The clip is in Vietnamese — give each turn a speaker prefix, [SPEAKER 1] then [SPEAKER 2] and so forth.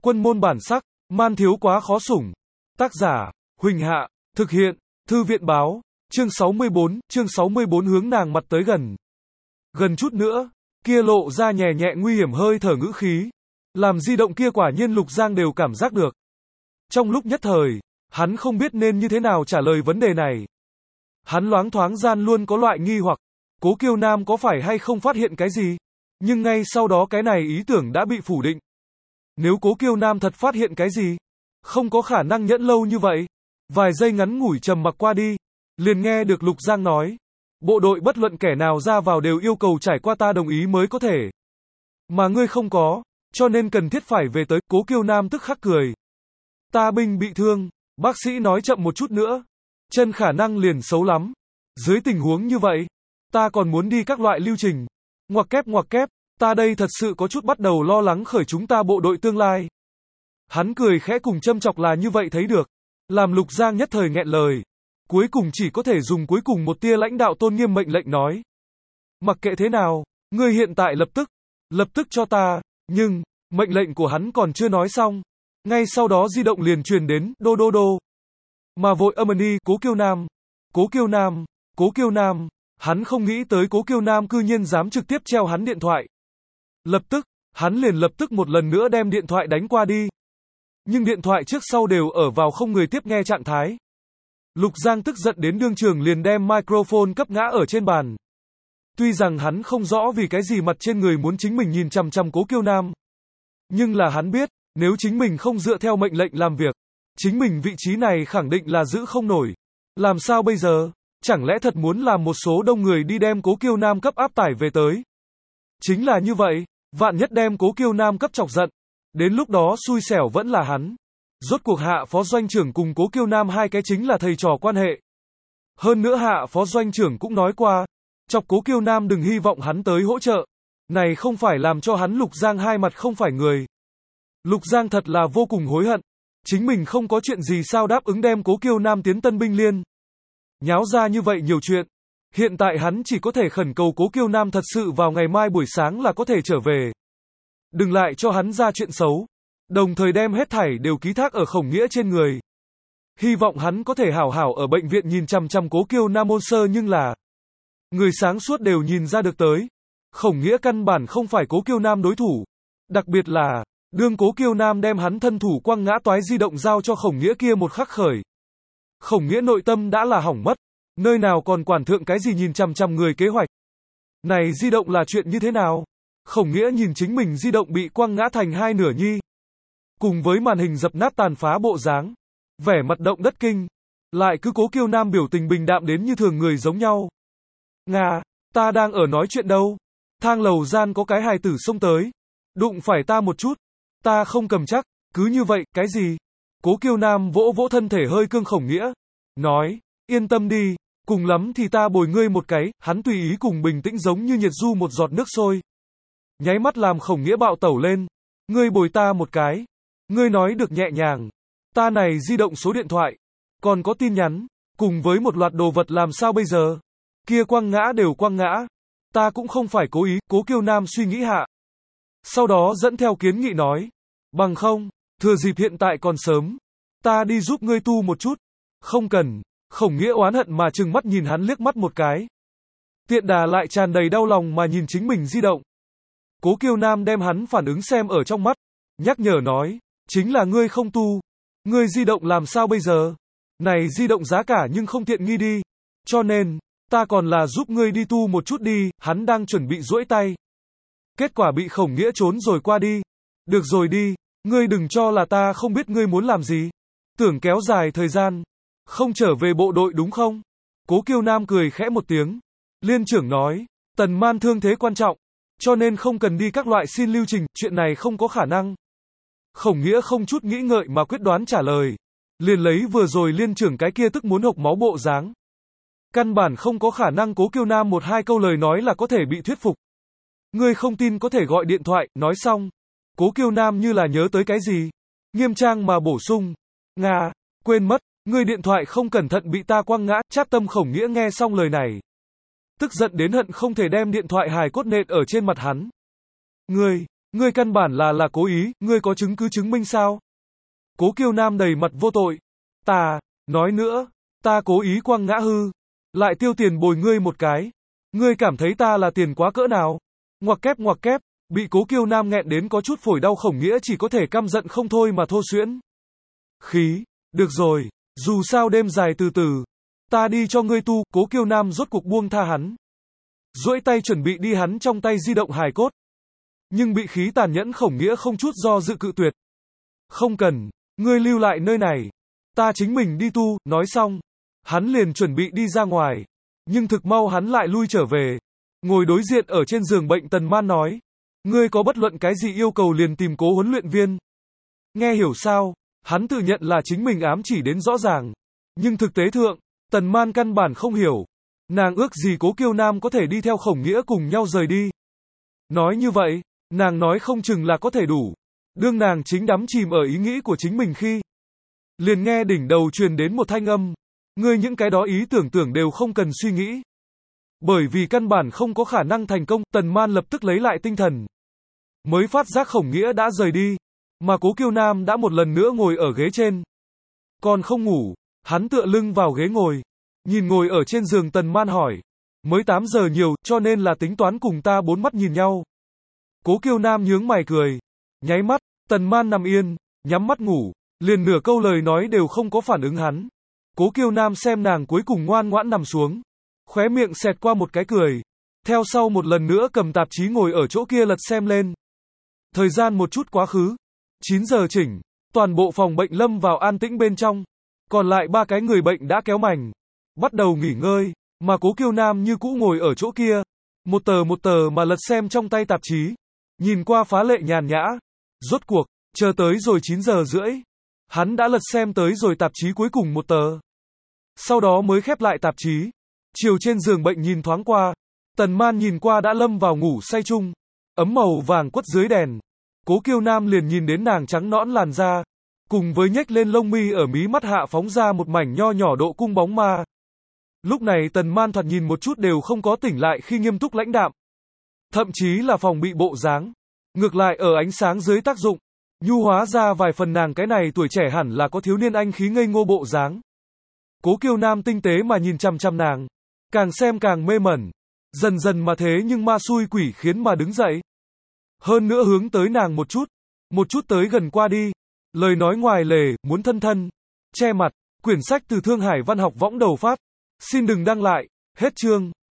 [SPEAKER 1] Quân môn bản sắc, man thiếu quá khó sủng. Tác giả, Huỳnh Hạ, thực hiện, Thư viện báo, chương 64 hướng nàng mặt tới gần. Gần chút nữa, kia lộ ra nhẹ nhẹ nguy hiểm hơi thở ngữ khí. Làm di động kia quả nhiên Lục Giang đều cảm giác được. Trong lúc nhất thời, hắn không biết nên như thế nào trả lời vấn đề này. Hắn loáng thoáng gian luôn có loại nghi hoặc, Cố Kiêu Nam có phải hay không phát hiện cái gì? Nhưng ngay sau đó cái này ý tưởng đã bị phủ định. Nếu Cố Kiêu Nam thật phát hiện cái gì, không có khả năng nhẫn lâu như vậy. Vài giây ngắn ngủi trầm mặc qua đi, liền nghe được Lục Giang nói, bộ đội bất luận kẻ nào ra vào đều yêu cầu trải qua ta đồng ý mới có thể. Mà ngươi không có, cho nên cần thiết phải về tới. Cố Kiêu Nam tức khắc cười. Ta binh bị thương, bác sĩ nói chậm một chút nữa, chân khả năng liền xấu lắm. Dưới tình huống như vậy, ta còn muốn đi các loại lưu trình. Ngoặc kép, ta đây thật sự có chút bắt đầu lo lắng khởi chúng ta bộ đội tương lai. Hắn cười khẽ cùng châm chọc là như vậy thấy được. Làm Lục Giang nhất thời nghẹn lời. Cuối cùng chỉ có thể dùng cuối cùng một tia lãnh đạo tôn nghiêm mệnh lệnh nói. Mặc kệ thế nào, ngươi hiện tại lập tức cho ta, nhưng, mệnh lệnh của hắn còn chưa nói xong. Ngay sau đó di động liền truyền đến, đô. Mà vội âm đi, Cố Kiêu Nam, hắn không nghĩ tới Cố Kiêu Nam cư nhiên dám trực tiếp treo hắn điện thoại. Hắn liền lập tức một lần nữa đem điện thoại đánh qua đi. Nhưng điện thoại trước sau đều ở vào không người tiếp nghe trạng thái. Lục Giang tức giận đến đương trường liền đem microphone cấp ngã ở trên bàn. Tuy rằng hắn không rõ vì cái gì mặt trên người muốn chính mình nhìn chằm chằm Cố Kiêu Nam. Nhưng là hắn biết, nếu chính mình không dựa theo mệnh lệnh làm việc, chính mình vị trí này khẳng định là giữ không nổi. Làm sao bây giờ? Chẳng lẽ thật muốn làm một số đông người đi đem Cố Kiêu Nam cấp áp tải về tới? Chính là như vậy, vạn nhất đem Cố Kiêu Nam cấp chọc giận. Đến lúc đó xui xẻo vẫn là hắn. Rốt cuộc Hạ phó doanh trưởng cùng Cố Kiêu Nam hai cái chính là thầy trò quan hệ. Hơn nữa Hạ phó doanh trưởng cũng nói qua, chọc Cố Kiêu Nam đừng hy vọng hắn tới hỗ trợ. Này không phải làm cho hắn Lục Giang hai mặt không phải người. Lục Giang thật là vô cùng hối hận. Chính mình không có chuyện gì sao đáp ứng đem Cố Kiêu Nam tiến Tân Binh Liên. Nháo ra như vậy nhiều chuyện. Hiện tại hắn chỉ có thể khẩn cầu Cố Kiêu Nam thật sự vào ngày mai buổi sáng là có thể trở về. Đừng lại cho hắn ra chuyện xấu. Đồng thời đem hết thảy đều ký thác ở Khổng Nghĩa trên người. Hy vọng hắn có thể hảo hảo ở bệnh viện nhìn chằm chằm Cố Kiêu Nam ôn sơ nhưng là người sáng suốt đều nhìn ra được tới. Khổng Nghĩa căn bản không phải Cố Kiêu Nam đối thủ. Đặc biệt là, đương Cố Kiêu Nam đem hắn thân thủ quăng ngã toái di động giao cho Khổng Nghĩa kia một khắc khởi. Khổng Nghĩa nội tâm đã là hỏng mất. Nơi nào còn quản thượng cái gì nhìn chằm chằm người kế hoạch. Này di động là chuyện như thế nào? Khổng Nghĩa nhìn chính mình di động bị quăng ngã thành hai nửa nhi. Cùng với màn hình dập nát tàn phá bộ dáng. Vẻ mặt động đất kinh. Lại cứ Cố Kiêu Nam biểu tình bình đạm đến như thường người giống nhau. Nga, ta đang ở nói chuyện đâu. Thang lầu gian có cái hài tử xông tới. Đụng phải ta một chút. Ta không cầm chắc. Cứ như vậy, cái gì? Cố Kiêu Nam vỗ vỗ thân thể hơi cương Khổng Nghĩa. Nói, yên tâm đi. Cùng lắm thì ta bồi ngươi một cái. Hắn tùy ý cùng bình tĩnh giống như nhiệt du một giọt nước sôi. Nháy mắt làm Khổng Nghĩa bạo tẩu lên. Ngươi bồi ta một cái. Ngươi nói được nhẹ nhàng. Ta này di động số điện thoại. Còn có tin nhắn. Cùng với một loạt đồ vật làm sao bây giờ? Kia quăng ngã đều quăng ngã. Ta cũng không phải cố ý. Cố Kiêu Nam suy nghĩ hạ. Sau đó dẫn theo kiến nghị nói. Bằng không, thừa dịp hiện tại còn sớm. Ta đi giúp ngươi tu một chút. Không cần. Khổng Nghĩa oán hận mà trừng mắt nhìn hắn liếc mắt một cái. Tiện đà lại tràn đầy đau lòng mà nhìn chính mình di động. Cố Kiêu Nam đem hắn phản ứng xem ở trong mắt. Nhắc nhở nói. Chính là ngươi không tu. Ngươi di động làm sao bây giờ? Này di động giá cả nhưng không tiện nghi đi. Cho nên, ta còn là giúp ngươi đi tu một chút đi. Hắn đang chuẩn bị duỗi tay. Kết quả bị Khổng Nghĩa trốn rồi qua đi. Được rồi đi. Ngươi đừng cho là ta không biết ngươi muốn làm gì. Tưởng kéo dài thời gian. Không trở về bộ đội đúng không? Cố Kiêu Nam cười khẽ một tiếng. Liên trưởng nói. Tần Man thương thế quan trọng. Cho nên không cần đi các loại xin lưu trình. Chuyện này không có khả năng. Khổng Nghĩa không chút nghĩ ngợi mà quyết đoán trả lời. Liền lấy vừa rồi liên trưởng cái kia tức muốn hộc máu bộ dáng. Căn bản không có khả năng Cố Kiêu Nam một hai câu lời nói là có thể bị thuyết phục. Ngươi không tin có thể gọi điện thoại, nói xong. Cố Kiêu Nam như là nhớ tới cái gì. Nghiêm trang mà bổ sung. Nga, quên mất, ngươi điện thoại không cẩn thận bị ta quăng ngã. Chát tâm Khổng Nghĩa nghe xong lời này. Tức giận đến hận không thể đem điện thoại hài cốt nện ở trên mặt hắn. Ngươi, Ngươi căn bản là cố ý, ngươi có chứng cứ chứng minh sao? Cố Kiêu Nam đầy mặt vô tội. Nói nữa, ta cố ý quăng ngã hư. Lại tiêu tiền bồi ngươi một cái. Ngươi cảm thấy ta là tiền quá cỡ nào? Ngoặc kép, bị Cố Kiêu Nam nghẹn đến có chút phổi đau. Khổng Nghĩa chỉ có thể căm giận không thôi mà thô xuyễn. Được rồi, dù sao đêm dài từ từ. Ta đi cho ngươi tu. Cố Kiêu Nam rốt cuộc buông tha hắn. Duỗi tay chuẩn bị đi, hắn trong tay di động hài cốt. Nhưng bị khí tàn nhẫn Khổng Nghĩa không chút do dự cự tuyệt. Không cần, ngươi lưu lại nơi này. Ta chính mình đi tu. Nói xong, hắn liền chuẩn bị đi ra ngoài. Nhưng thực mau hắn lại lui trở về. Ngồi đối diện ở trên giường bệnh, Tần Man nói. Ngươi có bất luận cái gì yêu cầu liền tìm Cố huấn luyện viên. Nghe hiểu sao? Hắn tự nhận là chính mình ám chỉ đến rõ ràng. Nhưng thực tế thượng, Tần Man căn bản không hiểu. Nàng ước gì Cố Kiêu Nam có thể đi theo Khổng Nghĩa cùng nhau rời đi. Nói như vậy, nàng nói không chừng là có thể đủ. Đương nàng chính đắm chìm ở ý nghĩ của chính mình khi liền nghe đỉnh đầu truyền đến một thanh âm. Ngươi những cái đó ý tưởng đều không cần suy nghĩ. Bởi vì căn bản không có khả năng thành công. Tần Man lập tức lấy lại tinh thần. Mới phát giác Khổng Nghĩa đã rời đi. Mà Cố Kiêu Nam đã một lần nữa ngồi ở ghế trên. Còn không ngủ, hắn tựa lưng vào ghế ngồi. Nhìn ngồi ở trên giường Tần Man hỏi. Mới 8 giờ nhiều, cho nên là tính toán cùng ta bốn mắt nhìn nhau. Cố Kiêu Nam nhướng mày cười. Nháy mắt, Tần Man nằm yên, nhắm mắt ngủ. Liền nửa câu lời nói đều không có phản ứng hắn. Cố Kiêu Nam xem nàng cuối cùng ngoan ngoãn nằm xuống. Khóe miệng xẹt qua một cái cười. Theo sau một lần nữa cầm tạp chí ngồi ở chỗ kia lật xem lên. Thời gian một chút quá khứ. 9 giờ chỉnh. Toàn bộ phòng bệnh lâm vào an tĩnh bên trong. Còn lại 3 cái người bệnh đã kéo mành. Bắt đầu nghỉ ngơi. Mà Cố Kiêu Nam như cũ ngồi ở chỗ kia. Một tờ mà lật xem trong tay tạp chí. Nhìn qua phá lệ nhàn nhã. Rốt cuộc, chờ tới rồi 9 giờ rưỡi. Hắn đã lật xem tới rồi tạp chí cuối cùng một tờ. Sau đó mới khép lại tạp chí. Chiều trên giường bệnh nhìn thoáng qua. Tần Man nhìn qua đã lâm vào ngủ say chung. Ấm màu vàng quất dưới đèn. Cố Kiêu Nam liền nhìn đến nàng trắng nõn làn da. Cùng với nhếch lên lông mi ở mí mắt hạ phóng ra một mảnh nho nhỏ độ cung bóng ma. Lúc này Tần Man thoạt nhìn một chút đều không có tỉnh lại khi nghiêm túc lãnh đạm. Thậm chí là phòng bị bộ dáng. Ngược lại ở ánh sáng dưới tác dụng. Nhu hóa ra vài phần nàng cái này tuổi trẻ hẳn là có thiếu niên anh khí ngây ngô bộ dáng. Cố Kiêu Nam tinh tế mà nhìn chằm chằm nàng. Càng xem càng mê mẩn. Dần dần mà thế nhưng ma xui quỷ khiến mà đứng dậy. Hơn nữa hướng tới nàng một chút tới gần qua đi. Lời nói ngoài lề, muốn thân. Che mặt, quyển sách từ Thương Hải Văn học võng đầu phát. Xin đừng đăng lại, hết chương.